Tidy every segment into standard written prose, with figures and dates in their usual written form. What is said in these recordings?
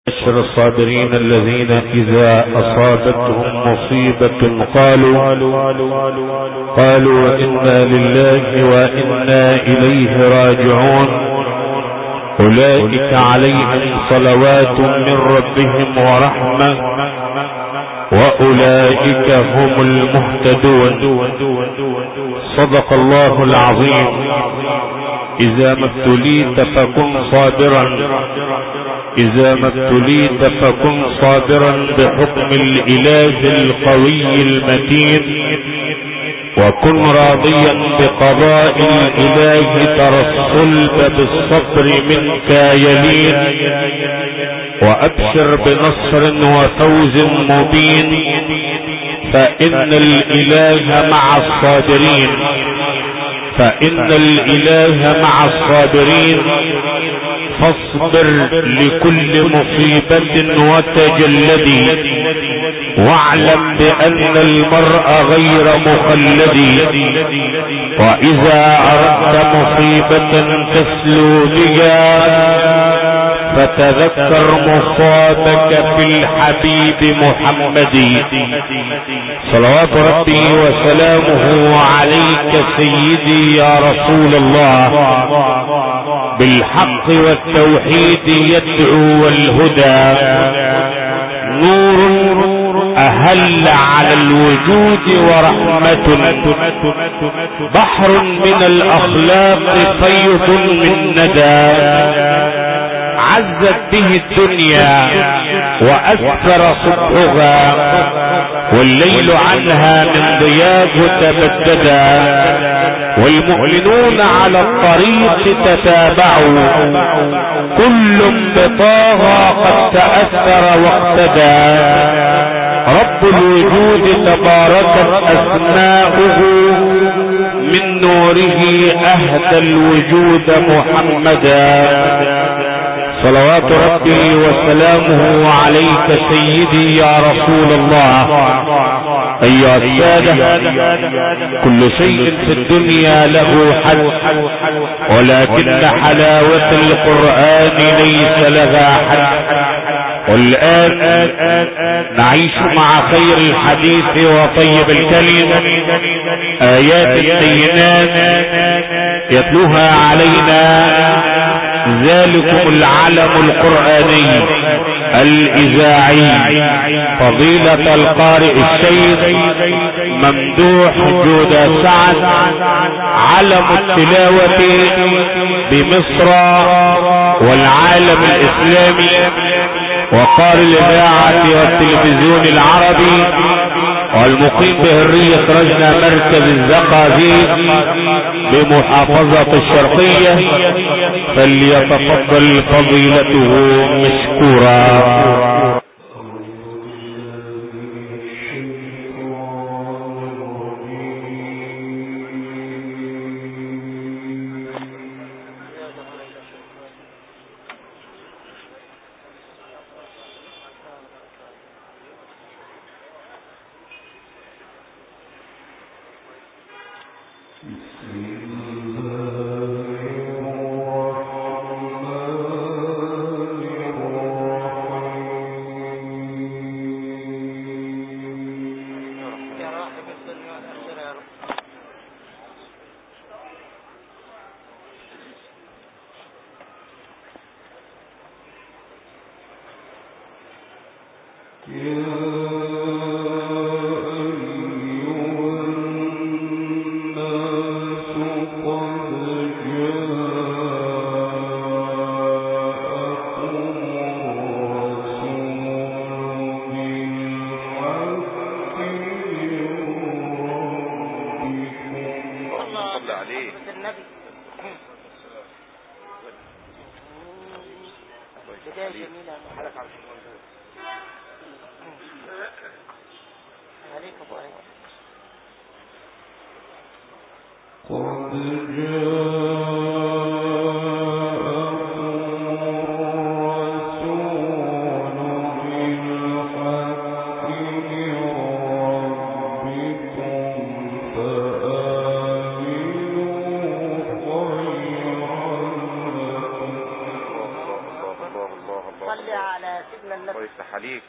وبشر الصابرين الذين إذا أصابتهم مصيبة قالوا إنا لله وإنا إليه راجعون أولئك عليهم صلوات من ربهم ورحمة وأولئك هم المهتدون. صدق الله العظيم. إذا ما ابتليت فكن صابرا، إذا ما ابتليت فكن صابرا بحكم الإله القوي المتين، وكن راضيا بقضاء الإله، ترى الصلب بالصبر منك يلين، وأبشر بنصر وفوز مبين، فإن الإله مع الصابرين، فإن الإله مع الصابرين. فاصبر لكل مصيبة وتجلدي، واعلم بأن المرء غير مخلد، وإذا أردت مصيبة تسلو بها فتذكر مصابك في الحبيب محمد، صلوات ربي وسلامه عليك سيدي يا رسول الله. بالحق والتوحيد يدعو والهدى، نور أهل على الوجود ورحمة، بحر من الأخلاق فيض من ندى، عزت به الدنيا وأسفر صبحها، والليل عنها من ضياء تبددا، والمؤمنون على الطريق تتابعوا، كل بطاغى قد تأثر واقتدى. رب الوجود تباركت أسماؤه، من نوره أهدى الوجود محمدا، صلوات ربي وسلامه عليك سيدي يا رسول الله. أيها السادة، كل شيء في الدنيا له حد، ولكن حلاوة القرآن ليس لها حد. والآن نعيش مع خير الحديث وطيب الكلم، آيات بينات يتلوها علينا ذلكم العلم القرآني الإذاعي، فضيلة القارئ الشيخ ممدوح جودة سعد، علم التلاوة بمصر والعالم الإسلامي، وقارئ الإذاعة والتلفزيون العربي، والمقيم بهرية رجنا مركز الزقازيق بمحافظة الشرقية، فليتفضل فضيلته مشكورا. صل على على سيدنا النبي. الله يفتح عليك.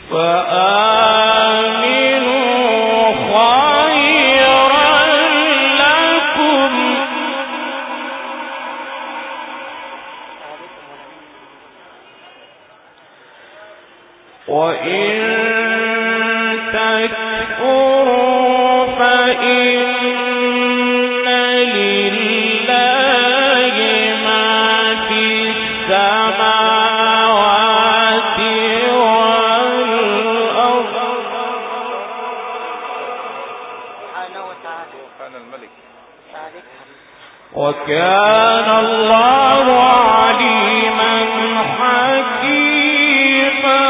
وكان الله عليما حكيما.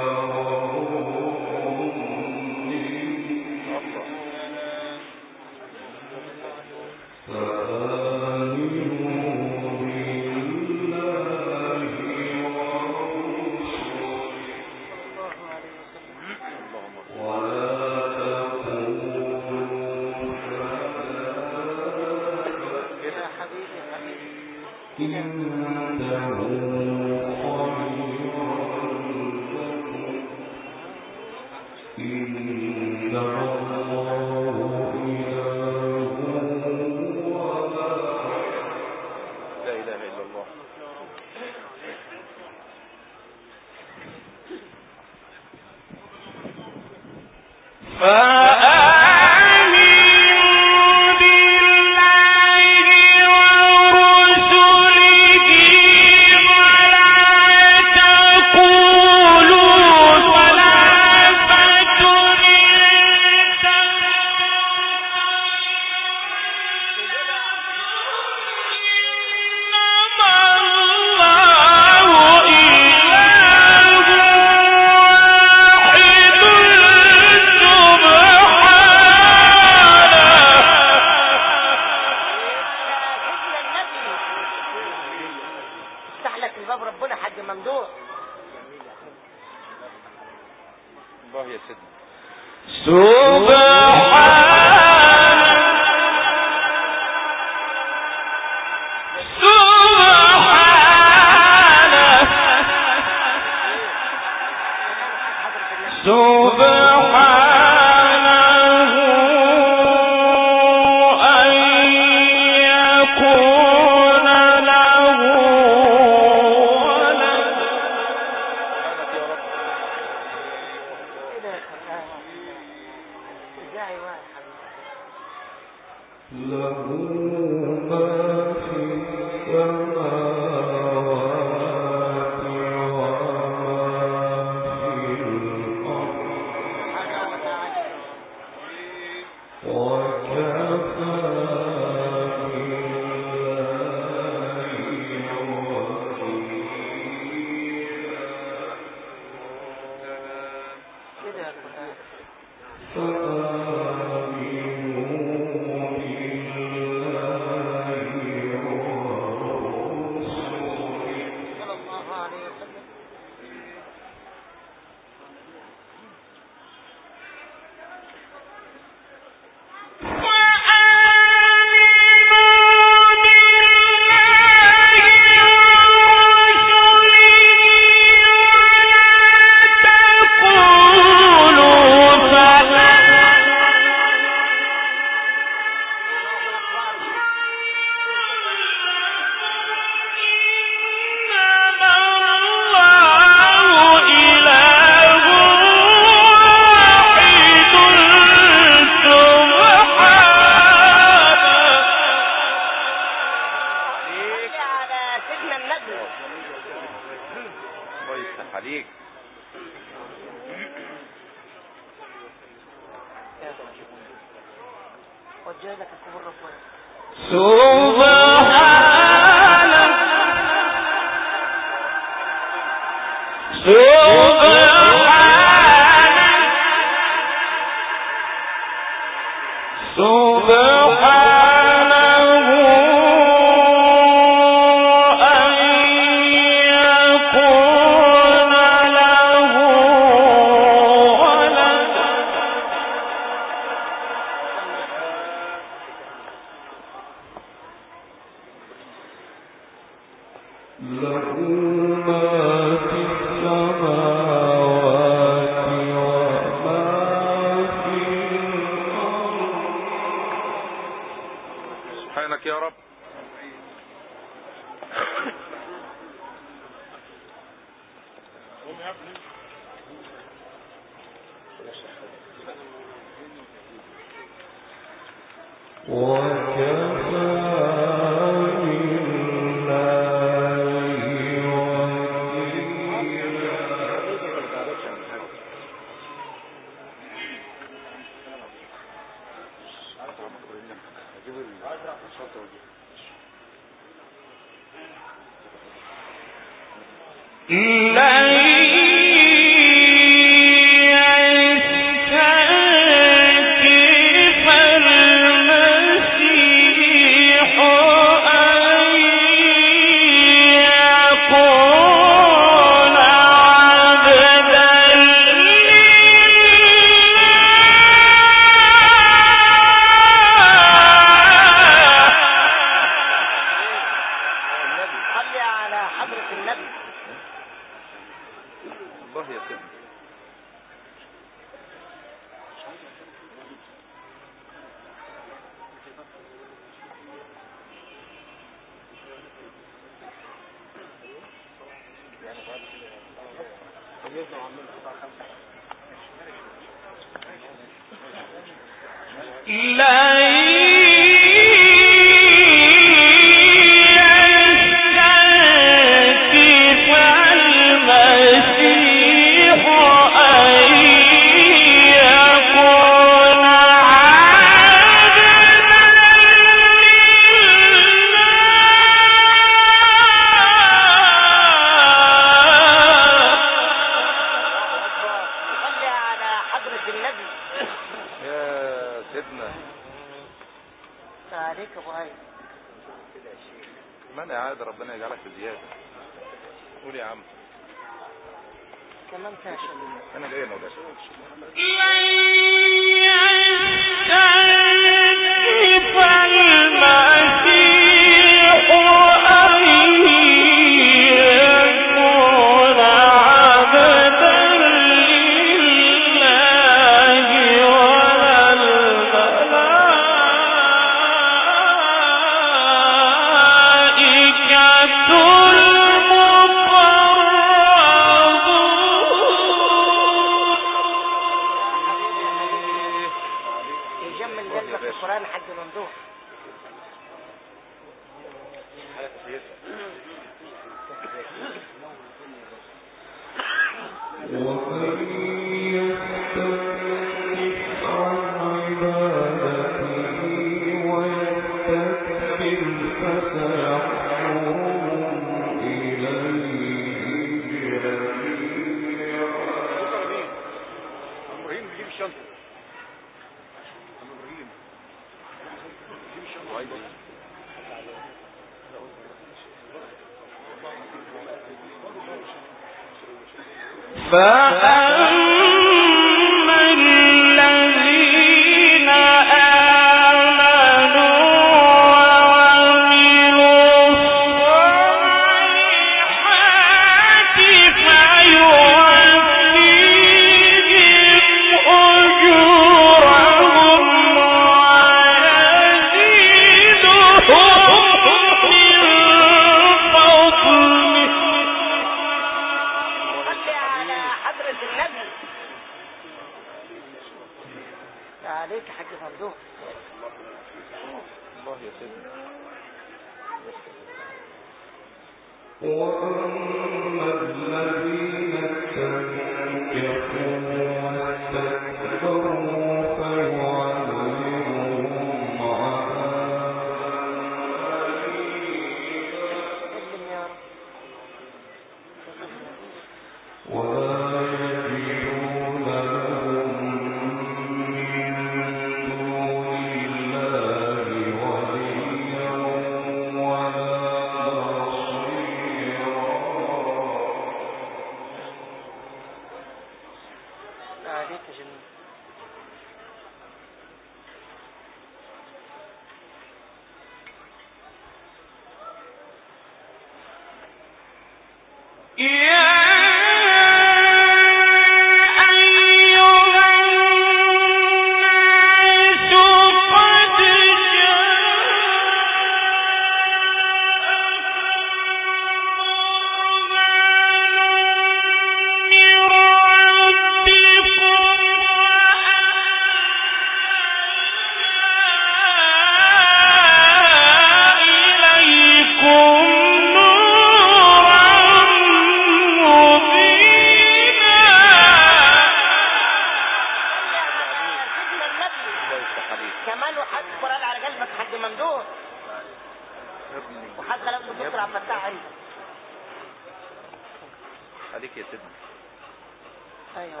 عليك يا سيدنا. ايوه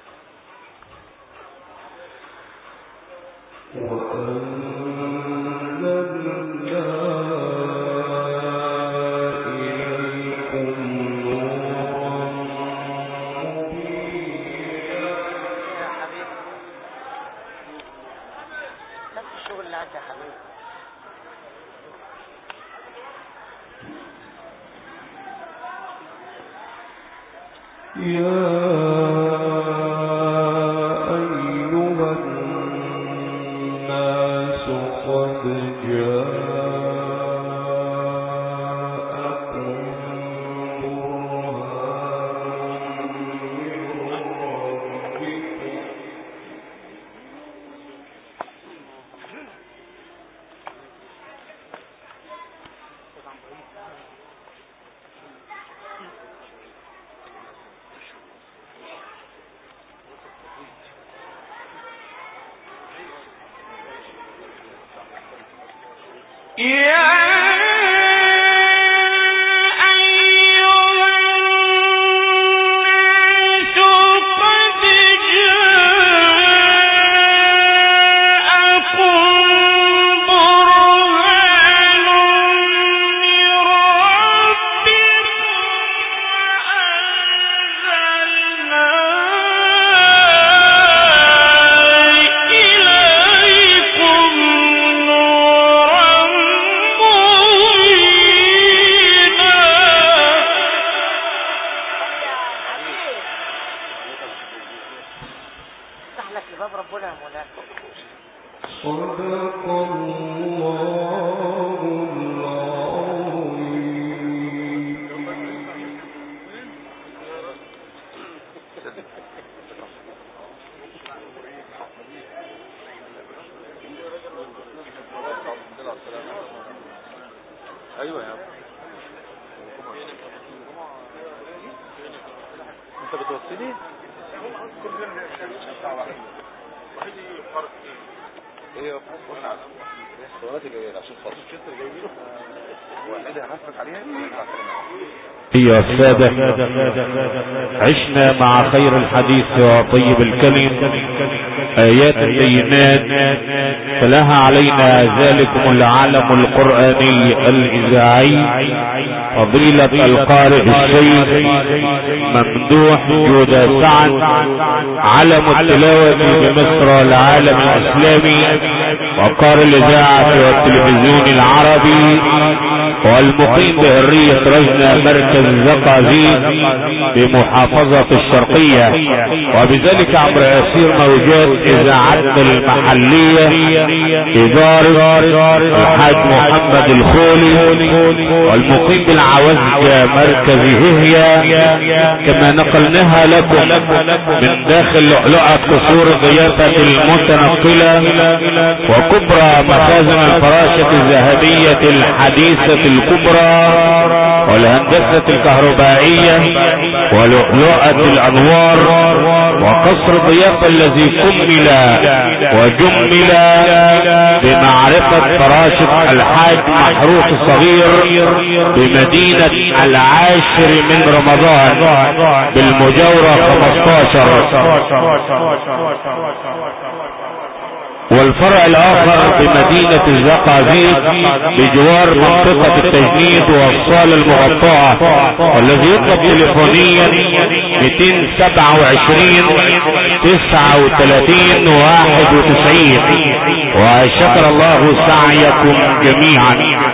ايوه يا انت بتوصلي ايه قلنا على الصورات جايه عشان خاطر الشتر جايبينه واحده هنفرق عليها. يا السادة، عشنا مع خير الحديث وطيب الكلم آيات بينات فلها علينا ذلكم العالم القرآني الإذاعي فضيلة القارئ الشيخ ممدوح جودة سعد علم التلاوة بمصر والعالم الإسلامي وقارئ الإذاعة والتلفزيون العربي والمقيم بهرية رجنة مركز الزقازيق بمحافظة الشرقية، وبذلك عبر يسير موجات إذاعتنا المحلية إدارة الحاج محمد الخولي والمقيم بالعوزجة مركز ههية، كما نقلناها لكم من داخل لؤلؤة قصور ضيافة المتنقلة وكبرى مخازن الفراشة الذهبية الحديثة الكبرى والهندسة الكهربائية ولؤلؤة الأنوار وقصر ضيافة الذي كمل وجمل بمعرفة فراشة الحاج محروق الصغير بمدينة العاشر من رمضان بالمجاورة 15، والفرع الاخر بمدينة الزقازيق بجوار منطقة التجنيد والصالة المغطاة، والذي يطلب تليفونيا 227 39 91. وشكر الله سعيكم جميعا.